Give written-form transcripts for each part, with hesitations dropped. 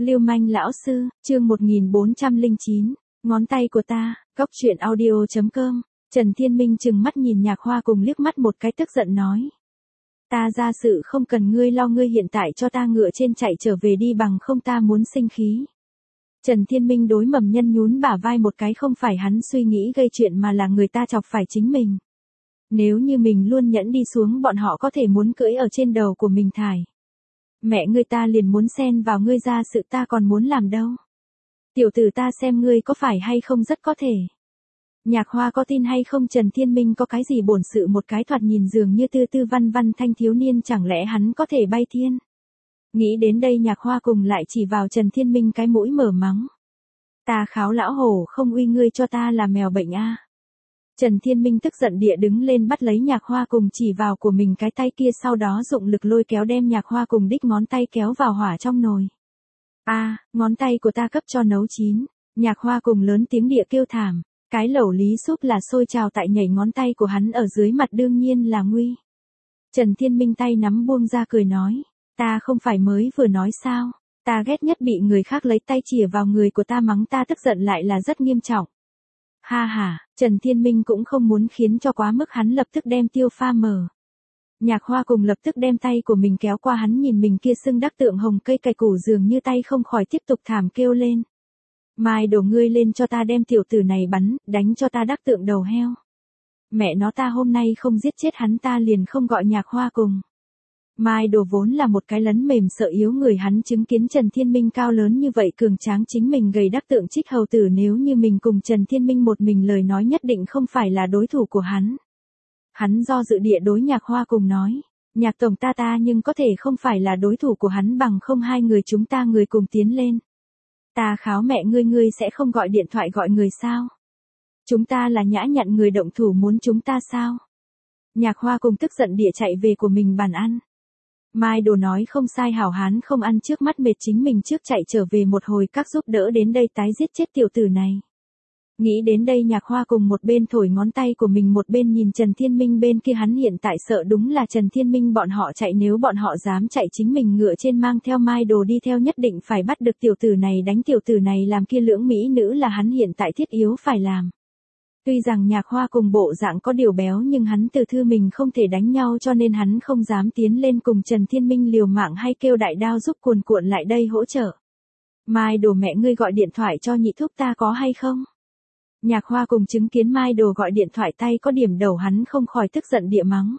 Lưu manh lão sư, chương 1409, ngón tay của ta, Cóc truyện audio.com. Trần Thiên Minh trừng mắt nhìn Nhạc Hoa cùng liếc mắt một cái tức giận nói. Ta ra sự không cần ngươi lo, ngươi hiện tại cho ta ngựa trên chạy trở về đi, bằng không ta muốn sinh khí. Trần Thiên Minh đối Mầm Nhân nhún bả vai một cái, không phải hắn suy nghĩ gây chuyện mà là người ta chọc phải chính mình. Nếu như mình luôn nhẫn đi xuống, bọn họ có thể muốn cưỡi ở trên đầu của mình thải. Mẹ ngươi, ta liền muốn xen vào ngươi ra sự, ta còn muốn làm đâu. Tiểu tử, ta xem ngươi có phải hay không rất có thể. Nhạc Hoa có tin hay không Trần Thiên Minh có cái gì bổn sự, một cái thoạt nhìn dường như tư tư văn văn thanh thiếu niên, chẳng lẽ hắn có thể bay thiên. Nghĩ đến đây Nhạc Hoa cùng lại chỉ vào Trần Thiên Minh cái mũi mở mắng. Ta kháo lão hổ không uy, ngươi cho ta là mèo bệnh a. Trần Thiên Minh tức giận địa đứng lên bắt lấy Nhạc Hoa cùng chỉ vào của mình cái tay kia, sau đó dụng lực lôi kéo đem Nhạc Hoa cùng đích ngón tay kéo vào hỏa trong nồi. A, ngón tay của ta cấp cho nấu chín. Nhạc Hoa cùng lớn tiếng địa kêu thảm. Cái lẩu lý súp là sôi trào tại nhảy ngón tay của hắn ở dưới mặt, đương nhiên là nguy. Trần Thiên Minh tay nắm buông ra cười nói. Ta không phải mới vừa nói sao. Ta ghét nhất bị người khác lấy tay chìa vào người của ta mắng, ta tức giận lại là rất nghiêm trọng. Ha ha, Trần Thiên Minh cũng không muốn khiến cho quá mức, hắn lập tức đem tiêu pha mở. Nhạc Hoa cùng lập tức đem tay của mình kéo qua hắn, nhìn mình kia sưng đắc tượng hồng cây cày củ dường như tay, không khỏi tiếp tục thảm kêu lên. Mai đổ, ngươi lên cho ta đem tiểu tử này bắn, đánh cho ta đắc tượng đầu heo. Mẹ nó, ta hôm nay không giết chết hắn ta liền không gọi Nhạc Hoa cùng. Mai đồ vốn là một cái lấn mềm sợ yếu người, hắn chứng kiến Trần Thiên Minh cao lớn như vậy cường tráng, chính mình gầy đắc tượng Trích hầu tử, nếu như mình cùng Trần Thiên Minh một mình lời nói nhất định không phải là đối thủ của hắn. Hắn do dự địa đối Nhạc Hoa cùng nói, Nhạc tổng, ta nhưng có thể không phải là đối thủ của hắn, bằng không hai người chúng ta người cùng tiến lên. Ta kháo mẹ ngươi sẽ không gọi điện thoại gọi người sao? Chúng ta là nhã nhặn người động thủ muốn chúng ta sao? Nhạc Hoa cùng tức giận địa chạy về của mình bàn ăn. Mai đồ nói không sai, hảo hán không ăn trước mắt mệt, chính mình trước chạy trở về một hồi, các giúp đỡ đến đây tái giết chết tiểu tử này. Nghĩ đến đây Nhạc Hoa cùng một bên thổi ngón tay của mình, một bên nhìn Trần Thiên Minh bên kia, hắn hiện tại sợ đúng là Trần Thiên Minh bọn họ chạy, nếu bọn họ dám chạy, chính mình ngựa trên mang theo Mai đồ đi theo, nhất định phải bắt được tiểu tử này, đánh tiểu tử này làm kia lưỡng mỹ nữ là hắn hiện tại thiết yếu phải làm. Tuy rằng Nhạc Hoa cùng bộ dạng có điều béo, nhưng hắn tự thư mình không thể đánh nhau, cho nên hắn không dám tiến lên cùng Trần Thiên Minh liều mạng hay kêu đại đao giúp cuồn cuộn lại đây hỗ trợ. Mai đồ, mẹ ngươi gọi điện thoại cho nhị thúc ta có hay không? Nhạc Hoa cùng chứng kiến Mai đồ gọi điện thoại tay có điểm đầu, hắn không khỏi tức giận địa mắng.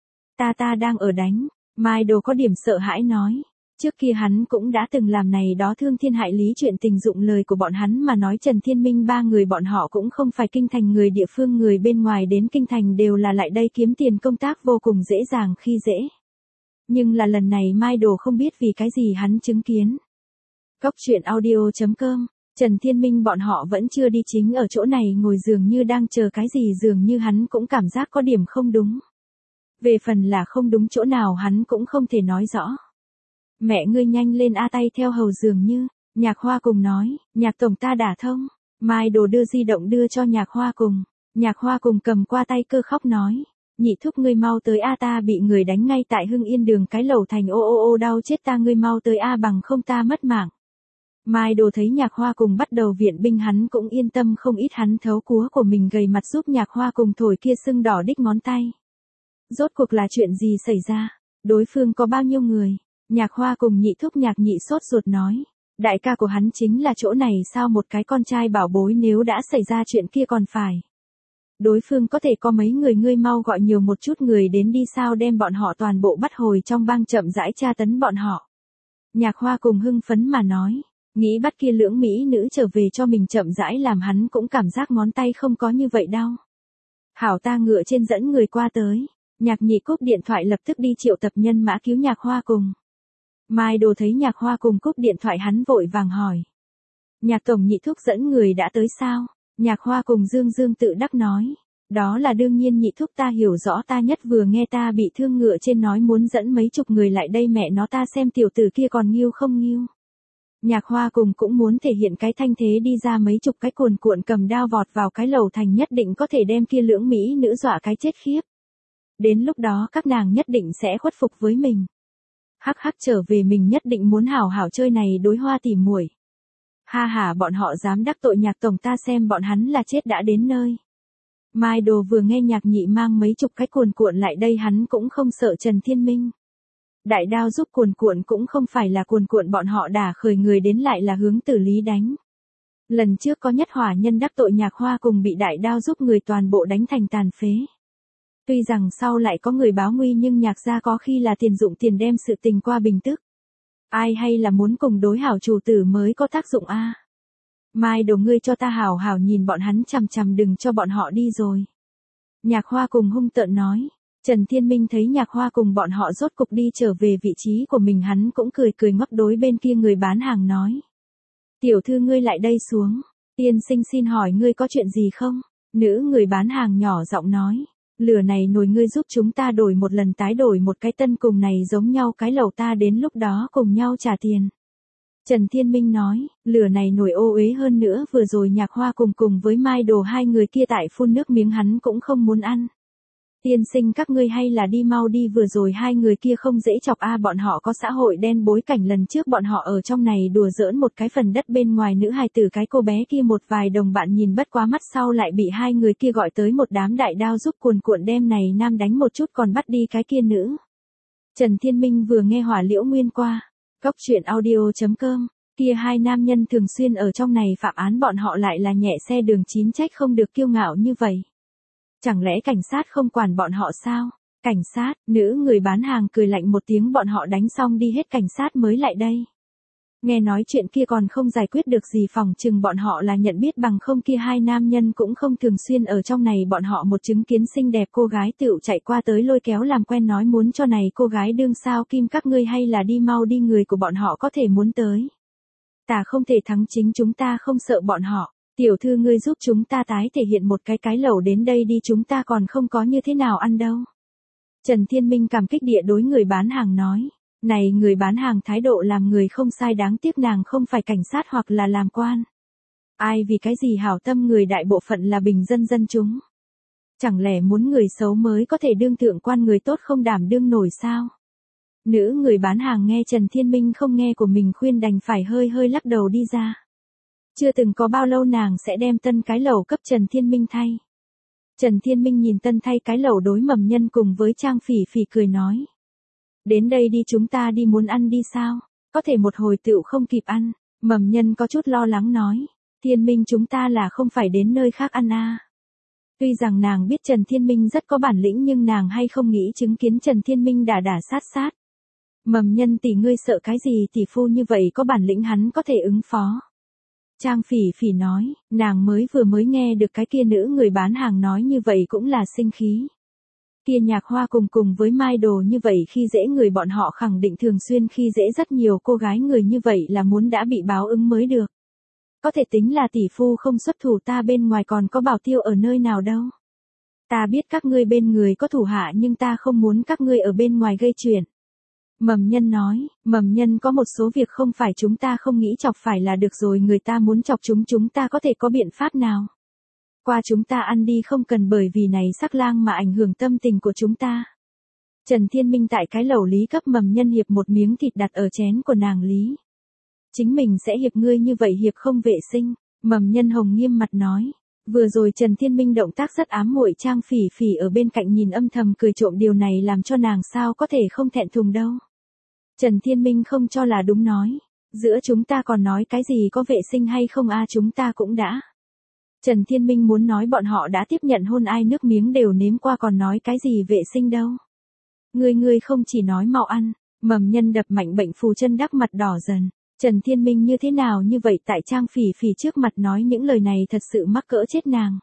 Ta đang ở đánh. Mai đồ có điểm sợ hãi nói. Trước kia hắn cũng đã từng làm này đó thương thiên hại lý chuyện tình, dụng lời của bọn hắn mà nói, Trần Thiên Minh ba người bọn họ cũng không phải kinh thành người, địa phương người bên ngoài đến kinh thành đều là lại đây kiếm tiền, công tác vô cùng dễ dàng khi dễ. Nhưng là lần này Mai đồ không biết vì cái gì hắn chứng kiến. Cóc truyện audio.com. Trần Thiên Minh bọn họ vẫn chưa đi, chính ở chỗ này ngồi dường như đang chờ cái gì, dường như hắn cũng cảm giác có điểm không đúng. Về phần là không đúng chỗ nào hắn cũng không thể nói rõ. Mẹ ngươi nhanh lên a, tay theo hầu dường như. Nhạc Hoa cùng nói, Nhạc tổng, ta đả thông. Mai đồ đưa di động đưa cho Nhạc Hoa cùng. Nhạc Hoa cùng cầm qua tay cơ khóc nói, nhị thúc ngươi mau tới a, ta bị người đánh ngay tại Hưng Yên đường cái lầu thành, ô đau chết ta, ngươi mau tới a, bằng không ta mất mạng. Mai đồ thấy Nhạc Hoa cùng bắt đầu viện binh, hắn cũng yên tâm không ít, hắn thấu cúa của mình gầy mặt giúp Nhạc Hoa cùng thổi kia sưng đỏ đích ngón tay. Rốt cuộc là chuyện gì xảy ra? Đối phương có bao nhiêu người? Nhạc Hoa cùng nhị thúc Nhạc nhị sốt ruột nói. Đại ca của hắn chính là chỗ này sao, một cái con trai bảo bối, nếu đã xảy ra chuyện kia còn phải. Đối phương có thể có mấy người, ngươi mau gọi nhiều một chút người đến đi, sao đem bọn họ toàn bộ bắt hồi trong bang, chậm rãi tra tấn bọn họ. Nhạc Hoa cùng hưng phấn mà nói. Nghĩ bắt kia lưỡng mỹ nữ trở về cho mình chậm rãi làm, hắn cũng cảm giác ngón tay không có như vậy đau. Hảo, ta ngựa trên dẫn người qua tới. Nhạc nhị cúp điện thoại lập tức đi triệu tập nhân mã cứu Nhạc Hoa cùng. Mai đồ thấy Nhạc Hoa cùng cúp điện thoại, hắn vội vàng hỏi. Nhạc tổng, nhị thúc dẫn người đã tới sao? Nhạc Hoa cùng dương tự đắc nói. Đó là đương nhiên nhị thúc, ta hiểu rõ, ta nhất vừa nghe ta bị thương ngựa trên nói muốn dẫn mấy chục người lại đây, mẹ nó, ta xem tiểu tử kia còn nghiêu không nghiêu. Nhạc Hoa cùng cũng muốn thể hiện cái thanh thế, đi ra mấy chục cái cuồn cuộn cầm đao vọt vào cái lầu thành, nhất định có thể đem kia lưỡng mỹ nữ dọa cái chết khiếp. Đến lúc đó các nàng nhất định sẽ khuất phục với mình. Hắc hắc, trở về mình nhất định muốn hảo hảo chơi này đối Hoa tỉ muội. Ha ha, bọn họ dám đắc tội Nhạc tổng, ta xem bọn hắn là chết đã đến nơi. Mai Đồ vừa nghe Nhạc Nhị mang mấy chục cái cuồn cuộn lại đây, hắn cũng không sợ Trần Thiên Minh. Đại đao giúp cuồn cuộn cũng không phải là cuồn cuộn bọn họ đả khởi người đến, lại là hướng Tử Lý đánh. Lần trước có Nhất Hỏa Nhân đắc tội Nhạc Hoa cùng bị đại đao giúp người toàn bộ đánh thành tàn phế. Tuy rằng sau lại có người báo nguy, nhưng Nhạc gia có khi là tiền dụng tiền đem sự tình qua bình tức. Ai hay là muốn cùng đối hảo chủ tử mới có tác dụng a. Mai Đồ, ngươi cho ta hảo hảo nhìn bọn hắn chằm chằm, đừng cho bọn họ đi rồi. Nhạc Hoa cùng hung tợn nói. Trần Thiên Minh thấy Nhạc Hoa cùng bọn họ rốt cục đi trở về vị trí của mình, hắn cũng cười cười ngoắc đối bên kia người bán hàng nói. Tiểu thư, ngươi lại đây xuống. Tiên sinh xin hỏi ngươi có chuyện gì không? Nữ người bán hàng nhỏ giọng nói. Lửa này nồi ngươi giúp chúng ta đổi một lần, tái đổi một cái tân cùng này giống nhau cái lẩu, ta đến lúc đó cùng nhau trả tiền. Trần Thiên Minh nói, lửa này nồi ô uế, hơn nữa vừa rồi Nhạc Hoa cùng với Mai Đồ hai người kia tại phun nước miếng, hắn cũng không muốn ăn. Tiên sinh, các ngươi hay là đi mau đi, vừa rồi hai người kia không dễ chọc a, bọn họ có xã hội đen bối cảnh, lần trước bọn họ ở trong này đùa giỡn một cái phần đất bên ngoài nữ hài tử, cái cô bé kia một vài đồng bạn nhìn bất quá mắt, sau lại bị hai người kia gọi tới một đám đại đao giúp cuồn cuộn đem này nam đánh một chút còn bắt đi cái kia nữ. Trần Thiên Minh vừa nghe Hỏa Liễu Nguyên qua, Cóc Truyện Audio.com, kia hai nam nhân thường xuyên ở trong này phạm án, bọn họ lại là nhẹ xe đường 9, trách không được kiêu ngạo như vậy. Chẳng lẽ cảnh sát không quản bọn họ sao? Cảnh sát, nữ người bán hàng cười lạnh một tiếng, bọn họ đánh xong đi hết cảnh sát mới lại đây. Nghe nói chuyện kia còn không giải quyết được gì, phòng chừng bọn họ là nhận biết, bằng không kia hai nam nhân cũng không thường xuyên ở trong này, bọn họ một chứng kiến xinh đẹp cô gái tựu chạy qua tới lôi kéo làm quen, nói muốn cho này cô gái đương sao kim, các ngươi hay là đi mau đi, người của bọn họ có thể muốn tới. Ta không thể thắng, chính chúng ta không sợ bọn họ. Tiểu thư, ngươi giúp chúng ta tái thể hiện một cái lẩu đến đây đi, chúng ta còn không có như thế nào ăn đâu. Trần Thiên Minh cảm kích địa đối người bán hàng nói. Này người bán hàng thái độ làm người không sai, đáng tiếc nàng không phải cảnh sát hoặc là làm quan. Ai vì cái gì hảo tâm, người đại bộ phận là bình dân dân chúng. Chẳng lẽ muốn người xấu mới có thể đương thượng quan, người tốt không đảm đương nổi sao? Nữ người bán hàng nghe Trần Thiên Minh không nghe của mình khuyên, đành phải hơi hơi lắc đầu đi ra. Chưa từng có bao lâu nàng sẽ đem tân cái lẩu cấp Trần Thiên Minh thay. Trần Thiên Minh nhìn tân thay cái lẩu đối Mầm Nhân cùng với Trang Phỉ Phỉ cười nói. Đến đây đi, chúng ta đi, muốn ăn đi sao? Có thể một hồi tựu không kịp ăn. Mầm Nhân có chút lo lắng nói. Thiên Minh, chúng ta là không phải đến nơi khác ăn à. Tuy rằng nàng biết Trần Thiên Minh rất có bản lĩnh, nhưng nàng hay không nghĩ chứng kiến Trần Thiên Minh đả sát. Mầm Nhân tỷ, ngươi sợ cái gì, tỷ phu như vậy có bản lĩnh hắn có thể ứng phó. Trang Phỉ Phỉ nói, nàng vừa mới nghe được cái kia nữ người bán hàng nói như vậy cũng là sinh khí. Kia Nhạc Hoa cùng với Mai Đồ như vậy khi dễ người, bọn họ khẳng định thường xuyên khi dễ rất nhiều cô gái, người như vậy là muốn đã bị báo ứng mới được. Có thể tính là tỷ phu không xuất thủ, ta bên ngoài còn có bảo tiêu ở nơi nào đâu. Ta biết các ngươi bên người có thủ hạ, nhưng ta không muốn các ngươi ở bên ngoài gây chuyện. Mầm Nhân nói, Mầm Nhân có một số việc không phải chúng ta không nghĩ chọc phải là được rồi, người ta muốn chọc chúng ta có thể có biện pháp nào? Qua chúng ta ăn đi, không cần bởi vì này sắc lang mà ảnh hưởng tâm tình của chúng ta. Trần Thiên Minh tại cái lẩu lý cấp Mầm Nhân hiệp một miếng thịt đặt ở chén của nàng lý. Chính mình sẽ hiệp, ngươi như vậy hiệp không vệ sinh. Mầm Nhân hồng nghiêm mặt nói. Vừa rồi Trần Thiên Minh động tác rất ám muội, Trang Phỉ Phỉ ở bên cạnh nhìn âm thầm cười trộm, điều này làm cho nàng sao có thể không thẹn thùng đâu. Trần Thiên Minh không cho là đúng nói. Giữa chúng ta còn nói cái gì có vệ sinh hay không a, chúng ta cũng đã. Trần Thiên Minh muốn nói bọn họ đã tiếp nhận hôn, ai nước miếng đều nếm qua, còn nói cái gì vệ sinh đâu. Ngươi không chỉ nói mau ăn. Mầm Nhân đập mạnh bệnh phù chân, đắc mặt đỏ dần. Trần Thiên Minh như thế nào như vậy, tại Trang Phỉ Phỉ trước mặt nói những lời này thật sự mắc cỡ chết nàng.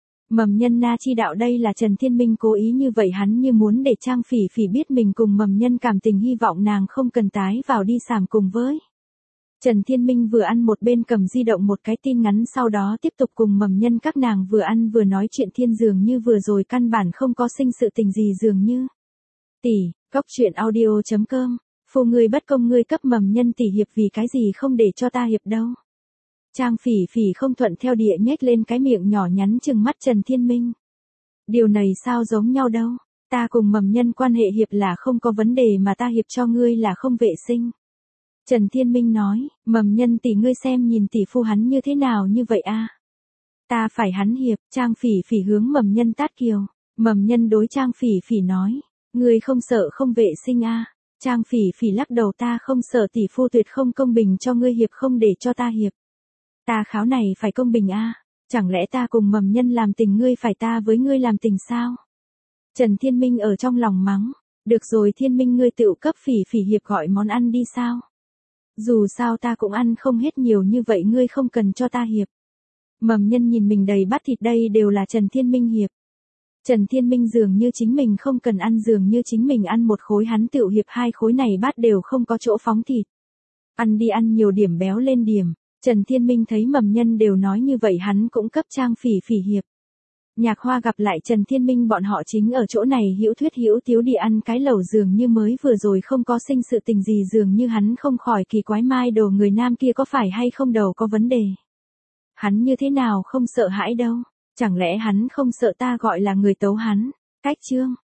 Mầm Nhân na chi đạo, đây là Trần Thiên Minh cố ý như vậy, hắn như muốn để Trang Phỉ Phỉ biết mình cùng Mầm Nhân cảm tình, hy vọng nàng không cần tái vào đi sàm cùng với. Trần Thiên Minh vừa ăn một bên cầm di động một cái tin ngắn, sau đó tiếp tục cùng Mầm Nhân các nàng vừa ăn vừa nói chuyện thiên, dường như vừa rồi căn bản không có sinh sự tình gì dường như. Tỷ, Cóc Truyện Audio.com, phu ngươi bất công, ngươi cấp Mầm Nhân tỷ hiệp, vì cái gì không để cho ta hiệp đâu. Trang Phỉ Phỉ không thuận theo địa nhếch lên cái miệng nhỏ nhắn trừng mắt Trần Thiên Minh. Điều này sao giống nhau đâu. Ta cùng Mầm Nhân quan hệ hiệp là không có vấn đề mà ta hiệp cho ngươi là không vệ sinh. Trần Thiên Minh nói, Mầm Nhân tỷ ngươi xem nhìn tỷ phu hắn như thế nào như vậy a? Ta phải hắn hiệp. Trang Phỉ Phỉ hướng Mầm Nhân tát kiều. Mầm Nhân đối Trang Phỉ Phỉ nói, ngươi không sợ không vệ sinh a? Trang Phỉ Phỉ lắc đầu, ta không sợ tỷ phu tuyệt không công bình cho ngươi hiệp không để cho ta hiệp. Ta kháo này phải công bình a, chẳng lẽ ta cùng Mầm Nhân làm tình ngươi phải ta với ngươi làm tình sao? Trần Thiên Minh ở trong lòng mắng, được rồi Thiên Minh ngươi tự cấp Phỉ Phỉ hiệp gọi món ăn đi sao? Dù sao ta cũng ăn không hết nhiều như vậy ngươi không cần cho ta hiệp. Mầm Nhân nhìn mình đầy bát thịt, đây đều là Trần Thiên Minh hiệp. Trần Thiên Minh dường như chính mình không cần ăn, dường như chính mình ăn một khối hắn tự hiệp hai khối này bát đều không có chỗ phóng thịt. Ăn đi, ăn nhiều điểm béo lên điểm. Trần Thiên Minh thấy Mầm Nhân đều nói như vậy hắn cũng cấp Trang Phỉ Phỉ hiệp. Nhạc Hoa gặp lại Trần Thiên Minh bọn họ chính ở chỗ này hữu thuyết hữu tiếu đi ăn cái lẩu, dường như mới vừa rồi không có sinh sự tình gì, dường như hắn không khỏi kỳ quái mai đồ người nam kia có phải hay không đầu có vấn đề. Hắn như thế nào không sợ hãi đâu, chẳng lẽ hắn không sợ ta gọi là người tấu hắn. Cách chương